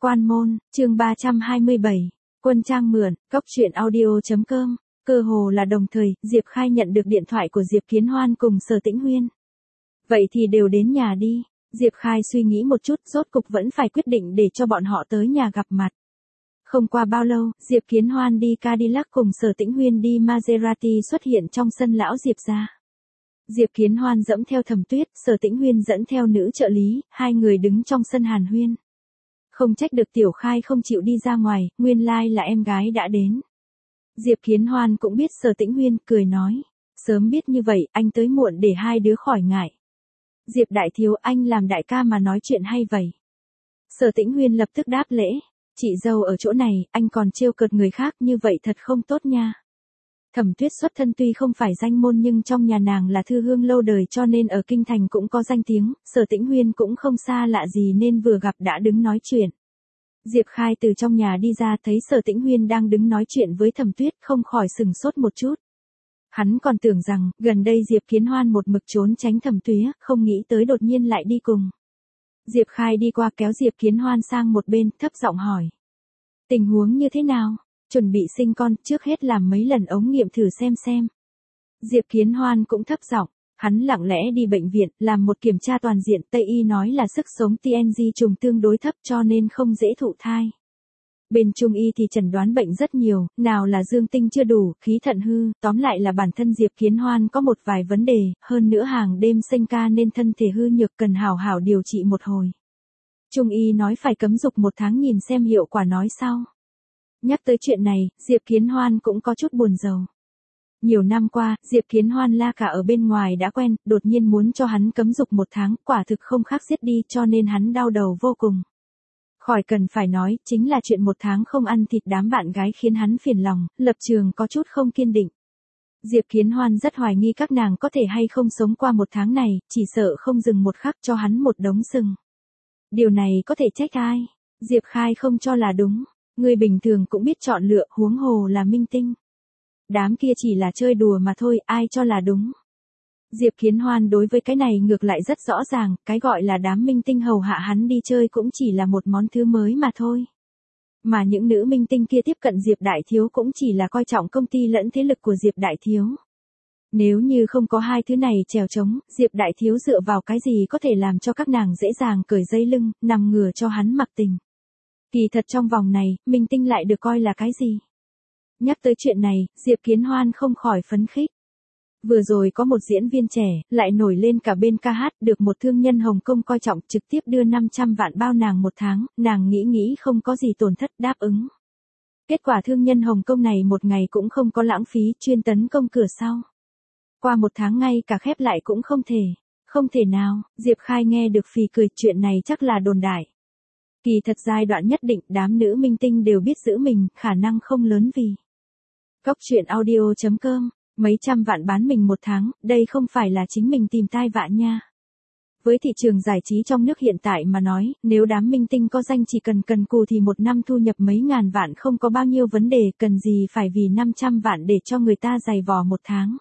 Quan môn, chương 327, Quân trang mượn, Cốc truyện audio.com, cơ hồ là đồng thời, Diệp Khai nhận được điện thoại của Diệp Kiến Hoan cùng Sở Tĩnh Huyên. Vậy thì đều đến nhà đi. Diệp Khai suy nghĩ một chút, rốt cục vẫn phải quyết định để cho bọn họ tới nhà gặp mặt. Không qua bao lâu, Diệp Kiến Hoan đi Cadillac cùng Sở Tĩnh Huyên đi Maserati xuất hiện trong sân lão Diệp gia. Diệp Kiến Hoan dẫm theo Thẩm Tuyết, Sở Tĩnh Huyên dẫn theo nữ trợ lý, hai người đứng trong sân hàn huyên. Không trách được Tiểu Khai không chịu đi ra ngoài, nguyên lai là em gái đã đến. Diệp Kiến Hoan cũng biết Sở Tĩnh Huyên, cười nói. Sớm biết như vậy, anh tới muộn để hai đứa khỏi ngại. Diệp đại thiếu, anh làm đại ca mà nói chuyện hay vậy. Sở Tĩnh Huyên lập tức đáp lễ. Chị dâu ở chỗ này, anh còn trêu cợt người khác như vậy thật không tốt nha. Thẩm Tuyết xuất thân tuy không phải danh môn nhưng trong nhà nàng là thư hương lâu đời cho nên ở kinh thành cũng có danh tiếng, Sở Tĩnh Huyên cũng không xa lạ gì nên vừa gặp đã đứng nói chuyện. Diệp Khai từ trong nhà đi ra thấy Sở Tĩnh Huyên đang đứng nói chuyện với Thẩm Tuyết không khỏi sừng sốt một chút. Hắn còn tưởng rằng, gần đây Diệp Kiến Hoan một mực trốn tránh Thẩm Tuyết, không nghĩ tới đột nhiên lại đi cùng. Diệp Khai đi qua kéo Diệp Kiến Hoan sang một bên, thấp giọng hỏi. Tình huống như thế nào? Chuẩn bị sinh con, trước hết làm mấy lần ống nghiệm thử xem. Diệp Kiến Hoan cũng thấp giọng, hắn lặng lẽ đi bệnh viện, làm một kiểm tra toàn diện, Tây y nói là sức sống TNG trùng tương đối thấp cho nên không dễ thụ thai. Bên Trung y thì chẩn đoán bệnh rất nhiều, nào là dương tinh chưa đủ, khí thận hư, tóm lại là bản thân Diệp Kiến Hoan có một vài vấn đề, hơn nữa hàng đêm sinh ca nên thân thể hư nhược cần hảo hảo điều trị một hồi. Trung y nói phải cấm dục 1 tháng nhìn xem hiệu quả nói sau. Nhắc tới chuyện này, Diệp Kiến Hoan cũng có chút buồn rầu. Nhiều năm qua, Diệp Kiến Hoan la cả ở bên ngoài đã quen, đột nhiên muốn cho hắn cấm dục 1 tháng, quả thực không khác giết đi cho nên hắn đau đầu vô cùng. Khỏi cần phải nói, chính là chuyện 1 tháng không ăn thịt đám bạn gái khiến hắn phiền lòng, lập trường có chút không kiên định. Diệp Kiến Hoan rất hoài nghi các nàng có thể hay không sống qua 1 tháng này, chỉ sợ không dừng một khắc cho hắn một đống sừng. Điều này có thể trách ai? Diệp Khai không cho là đúng. Người bình thường cũng biết chọn lựa, huống hồ là minh tinh. Đám kia chỉ là chơi đùa mà thôi, ai cho là đúng. Diệp Kiến Hoan đối với cái này ngược lại rất rõ ràng, cái gọi là đám minh tinh hầu hạ hắn đi chơi cũng chỉ là một món thứ mới mà thôi. Mà những nữ minh tinh kia tiếp cận Diệp Đại Thiếu cũng chỉ là coi trọng công ty lẫn thế lực của Diệp Đại Thiếu. Nếu như không có hai thứ này trèo trống, Diệp Đại Thiếu dựa vào cái gì có thể làm cho các nàng dễ dàng cởi dây lưng, nằm ngửa cho hắn mặc tình. Kỳ thật trong vòng này, minh tinh lại được coi là cái gì? Nhắc tới chuyện này, Diệp Kiến Hoan không khỏi phấn khích. Vừa rồi có một diễn viên trẻ, lại nổi lên cả bên ca hát, được một thương nhân Hồng Kông coi trọng trực tiếp đưa 500 vạn bao nàng 1 tháng, nàng nghĩ không có gì tổn thất đáp ứng. Kết quả thương nhân Hồng Kông này một ngày cũng không có lãng phí, chuyên tấn công cửa sau. Qua 1 tháng ngay cả khép lại cũng không thể nào, Diệp Khai nghe được phì cười, chuyện này chắc là đồn đại. Kỳ thật giai đoạn nhất định đám nữ minh tinh đều biết giữ mình, khả năng không lớn vì. Cốc truyện audio.com, mấy trăm vạn bán mình 1 tháng, đây không phải là chính mình tìm tai vạ nha. Với thị trường giải trí trong nước hiện tại mà nói, nếu đám minh tinh có danh chỉ cần cù thì 1 năm thu nhập mấy ngàn vạn không có bao nhiêu vấn đề, cần gì phải vì 500 vạn để cho người ta giày vò 1 tháng.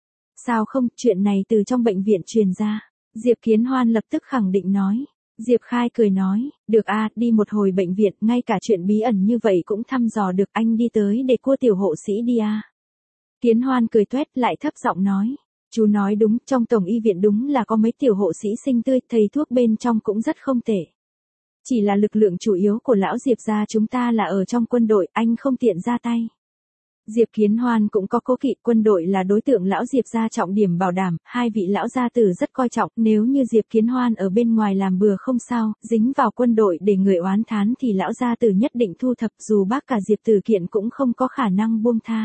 Sao không, chuyện này từ trong bệnh viện truyền ra. Diệp Kiến Hoan lập tức khẳng định nói. Diệp Khai cười nói, được a, đi một hồi bệnh viện, ngay cả chuyện bí ẩn như vậy cũng thăm dò được, anh đi tới để cua tiểu hộ sĩ đi a. Kiến Hoan cười tuét lại thấp giọng nói, chú nói đúng, trong tổng y viện đúng là có mấy tiểu hộ sĩ xinh tươi, thầy thuốc bên trong cũng rất không tệ. Chỉ là lực lượng chủ yếu của lão Diệp gia chúng ta là ở trong quân đội, anh không tiện ra tay. Diệp Kiến Hoan cũng có cố kỵ, quân đội là đối tượng lão Diệp gia trọng điểm bảo đảm, hai vị lão gia tử rất coi trọng, nếu như Diệp Kiến Hoan ở bên ngoài làm bừa không sao, dính vào quân đội để người oán thán thì lão gia tử nhất định thu thập, dù bác cả Diệp Tử Kiện cũng không có khả năng buông tha.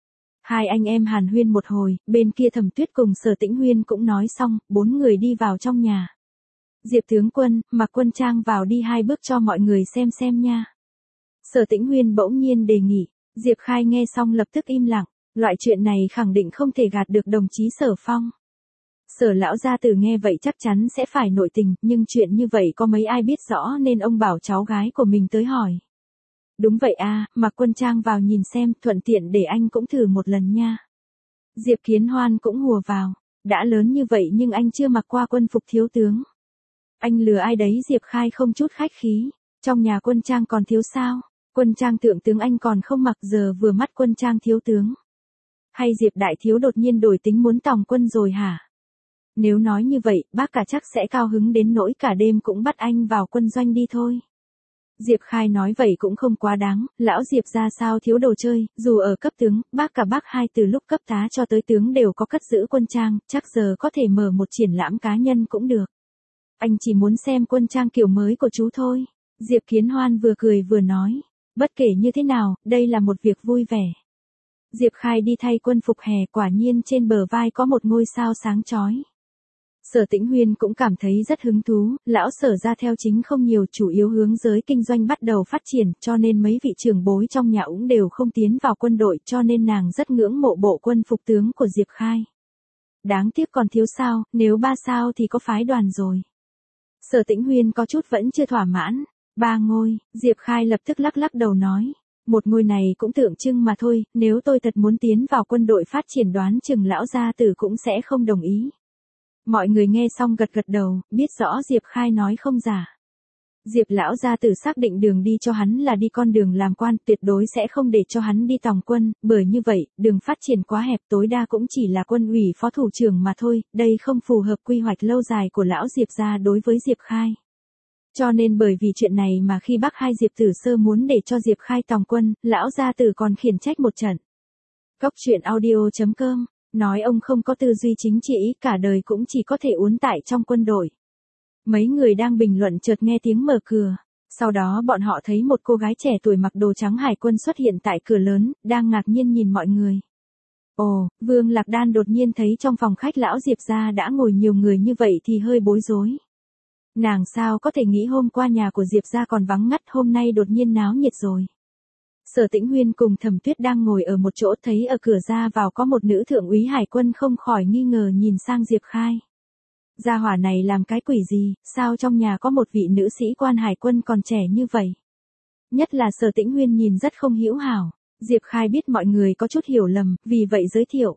Hai anh em hàn huyên một hồi, bên kia Thẩm Tuyết cùng Sở Tĩnh Huyên cũng nói xong, 4 người đi vào trong nhà. Diệp tướng quân, mặc quân trang vào đi 2 bước cho mọi người xem nha. Sở Tĩnh Huyên bỗng nhiên đề nghị. Diệp Khai nghe xong lập tức im lặng, loại chuyện này khẳng định không thể gạt được đồng chí Sở Phong. Sở lão gia tử nghe vậy chắc chắn sẽ phải nội tình, nhưng chuyện như vậy có mấy ai biết rõ nên ông bảo cháu gái của mình tới hỏi. Đúng vậy a, mặc quân trang vào nhìn xem, thuận tiện để anh cũng thử một lần nha. Diệp Kiến Hoan cũng hùa vào, đã lớn như vậy nhưng anh chưa mặc qua quân phục thiếu tướng. Anh lừa ai đấy? Diệp Khai không chút khách khí. Trong nhà quân trang còn thiếu sao? Quân trang thượng tướng anh còn không mặc, giờ vừa mắt quân trang thiếu tướng. Hay Diệp đại thiếu đột nhiên đổi tính muốn tòng quân rồi hả? Nếu nói như vậy, bác cả chắc sẽ cao hứng đến nỗi cả đêm cũng bắt anh vào quân doanh đi thôi. Diệp Khai nói vậy cũng không quá đáng, lão Diệp ra sao thiếu đồ chơi, dù ở cấp tướng, bác cả bác hai từ lúc cấp tá cho tới tướng đều có cất giữ quân trang, chắc giờ có thể mở một triển lãm cá nhân cũng được. Anh chỉ muốn xem quân trang kiểu mới của chú thôi. Diệp Kiến Hoan vừa cười vừa nói. Bất kể như thế nào, đây là một việc vui vẻ. Diệp Khai đi thay quân phục hè, quả nhiên trên bờ vai có một ngôi sao sáng chói. Sở Tĩnh Huyên cũng cảm thấy rất hứng thú, lão Sở ra theo chính không nhiều, chủ yếu hướng giới kinh doanh bắt đầu phát triển, cho nên mấy vị trưởng bối trong nhà cũng đều không tiến vào quân đội, cho nên nàng rất ngưỡng mộ bộ quân phục tướng của Diệp Khai. Đáng tiếc còn thiếu sao, nếu 3 sao thì có phái đoàn rồi. Sở Tĩnh Huyên có chút vẫn chưa thỏa mãn. 3 ngôi, Diệp Khai lập tức lắc lắc đầu nói. Một ngôi này cũng tượng trưng mà thôi, nếu tôi thật muốn tiến vào quân đội phát triển đoán chừng lão gia tử cũng sẽ không đồng ý. Mọi người nghe xong gật gật đầu, biết rõ Diệp Khai nói không giả. Diệp lão gia tử xác định đường đi cho hắn là đi con đường làm quan, tuyệt đối sẽ không để cho hắn đi tòng quân, bởi như vậy, đường phát triển quá hẹp, tối đa cũng chỉ là quân ủy phó thủ trưởng mà thôi, đây không phù hợp quy hoạch lâu dài của lão Diệp gia đối với Diệp Khai. Cho nên bởi vì chuyện này mà khi bác hai Diệp Tử Sơ muốn để cho Diệp Khai tòng quân, lão gia tử còn khiển trách một trận. Cốc truyện audio.com, nói ông không có tư duy chính trị, cả đời cũng chỉ có thể uốn tại trong quân đội. Mấy người đang bình luận chợt nghe tiếng mở cửa. Sau đó bọn họ thấy một cô gái trẻ tuổi mặc đồ trắng hải quân xuất hiện tại cửa lớn, đang ngạc nhiên nhìn mọi người. Ồ, Vương Lạc Đan đột nhiên thấy trong phòng khách lão Diệp gia đã ngồi nhiều người như vậy thì hơi bối rối. Nàng sao có thể nghĩ hôm qua nhà của Diệp gia còn vắng ngắt, hôm nay đột nhiên náo nhiệt rồi. Sở Tĩnh Huyên cùng Thẩm Tuyết đang ngồi ở một chỗ, thấy ở cửa ra vào có một nữ thượng úy hải quân, không khỏi nghi ngờ nhìn sang Diệp Khai. Gia hỏa này làm cái quỷ gì, sao trong nhà có một vị nữ sĩ quan hải quân còn trẻ như vậy? Nhất là Sở Tĩnh Huyên nhìn rất không hữu hảo. Diệp Khai biết mọi người có chút hiểu lầm, vì vậy giới thiệu.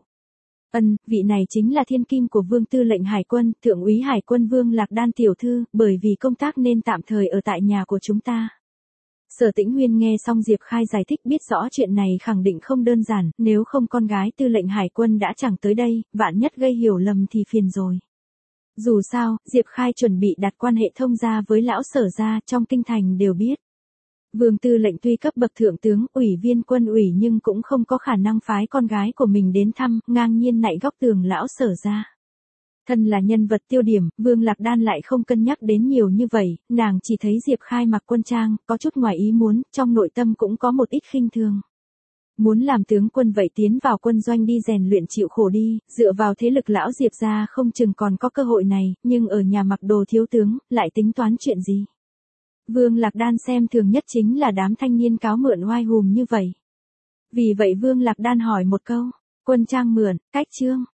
Vị này chính là thiên kim của Vương tư lệnh hải quân, thượng úy hải quân Vương Lạc Đan tiểu thư, bởi vì công tác nên tạm thời ở tại nhà của chúng ta. Sở Tĩnh Huyên nghe xong Diệp Khai giải thích biết rõ chuyện này khẳng định không đơn giản, nếu không con gái tư lệnh hải quân đã chẳng tới đây, vạn nhất gây hiểu lầm thì phiền rồi. Dù sao, Diệp Khai chuẩn bị đặt quan hệ thông gia với lão Sở gia, trong kinh thành đều biết. Vương tư lệnh tuy cấp bậc thượng tướng, ủy viên quân ủy nhưng cũng không có khả năng phái con gái của mình đến thăm, ngang nhiên nạy góc tường lão Sở gia. Thân là nhân vật tiêu điểm, Vương Lạc Đan lại không cân nhắc đến nhiều như vậy, nàng chỉ thấy Diệp Khai mặc quân trang, có chút ngoài ý muốn, trong nội tâm cũng có một ít khinh thường. Muốn làm tướng quân vậy tiến vào quân doanh đi rèn luyện chịu khổ đi, dựa vào thế lực lão Diệp gia không chừng còn có cơ hội này, nhưng ở nhà mặc đồ thiếu tướng, lại tính toán chuyện gì? Vương Lạc Đan xem thường nhất chính là đám thanh niên cáo mượn oai hùm như vậy. Vì vậy Vương Lạc Đan hỏi một câu, quân trang mượn, cách chương.